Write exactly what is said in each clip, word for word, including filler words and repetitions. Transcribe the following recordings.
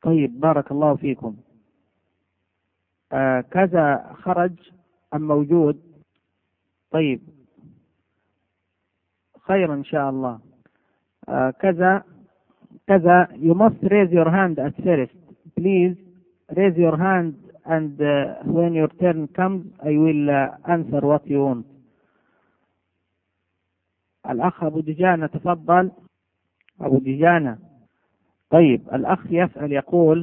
طيب بارك الله فيكم. آه كذا خرج أم موجود؟ طيب خير إن شاء الله. آه كذا كذا you must raise your hand at first. Please raise your hand and uh, when your turn comes I will uh, answer what you want. الأخ أبو دجانة تفضل. أبو دجانة. طيب الأخ يسأل يقول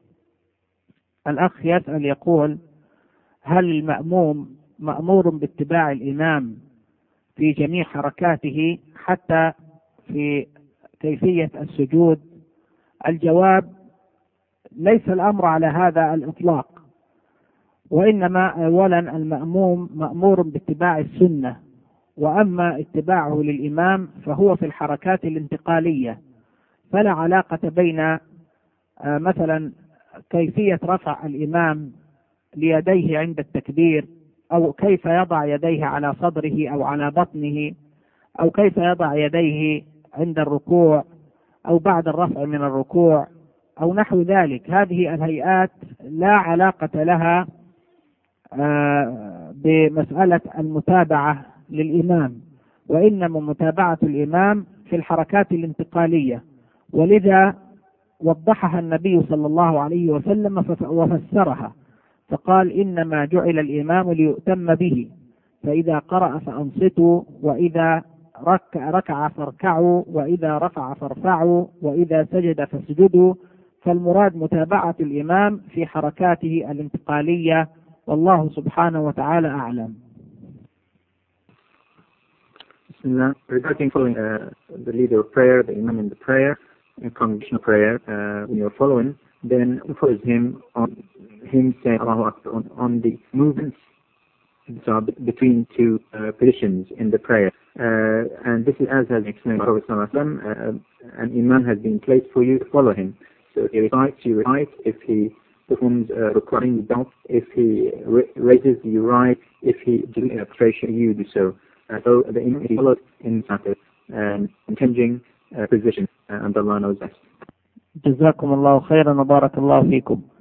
الأخ يسأل يقول هل المأموم مأمور باتباع الإمام في جميع حركاته حتى في كيفية السجود؟ الجواب ليس الأمر على هذا الإطلاق، وإنما أولا المأموم مأمور باتباع السنة، وأما اتباعه للإمام فهو في الحركات الانتقالية، فلا علاقة بين مثلا كيفية رفع الإمام ليديه عند التكبير، أو كيف يضع يديه على صدره أو على بطنه، أو كيف يضع يديه عند الركوع أو بعد الرفع من الركوع أو نحو ذلك. هذه الهيئات لا علاقة لها بمسألة المتابعة للإمام، وإنما متابعة الإمام في الحركات الانتقالية، ولذا وضحها النبي صلى الله عليه وسلم وفسرها فقال إنما جعل الإمام ليؤتم به، فإذا قرأ فأنصتوا، وإذا ركع, ركع فاركعوا، وإذا رفع فارفعوا، وإذا سجد فاسجدوا. فالمراد متابعة الإمام في حركاته الانتقالية، والله سبحانه وتعالى أعلم. Bismillah. Regarding following uh, the leader of prayer, the Imam in the prayer, in congregational prayer, uh, when you're following, then follows him on him saying Allahu Akbar on, on the movements so between two uh, positions in the prayer. Uh, and this is as has explained by Prophet Sallallahu Alaihi Wasallam, uh, an Imam has been placed for you to follow him. So if he recites, you recite. If he performs uh, recording, you don't. If he ra- raises, you rise. If he does illustration, you do so. Uh, so the Imam is followed in Saturday and um, changing uh, position, uh, and Allah knows best. جزاكم الله خيرا وبارك الله فيكم.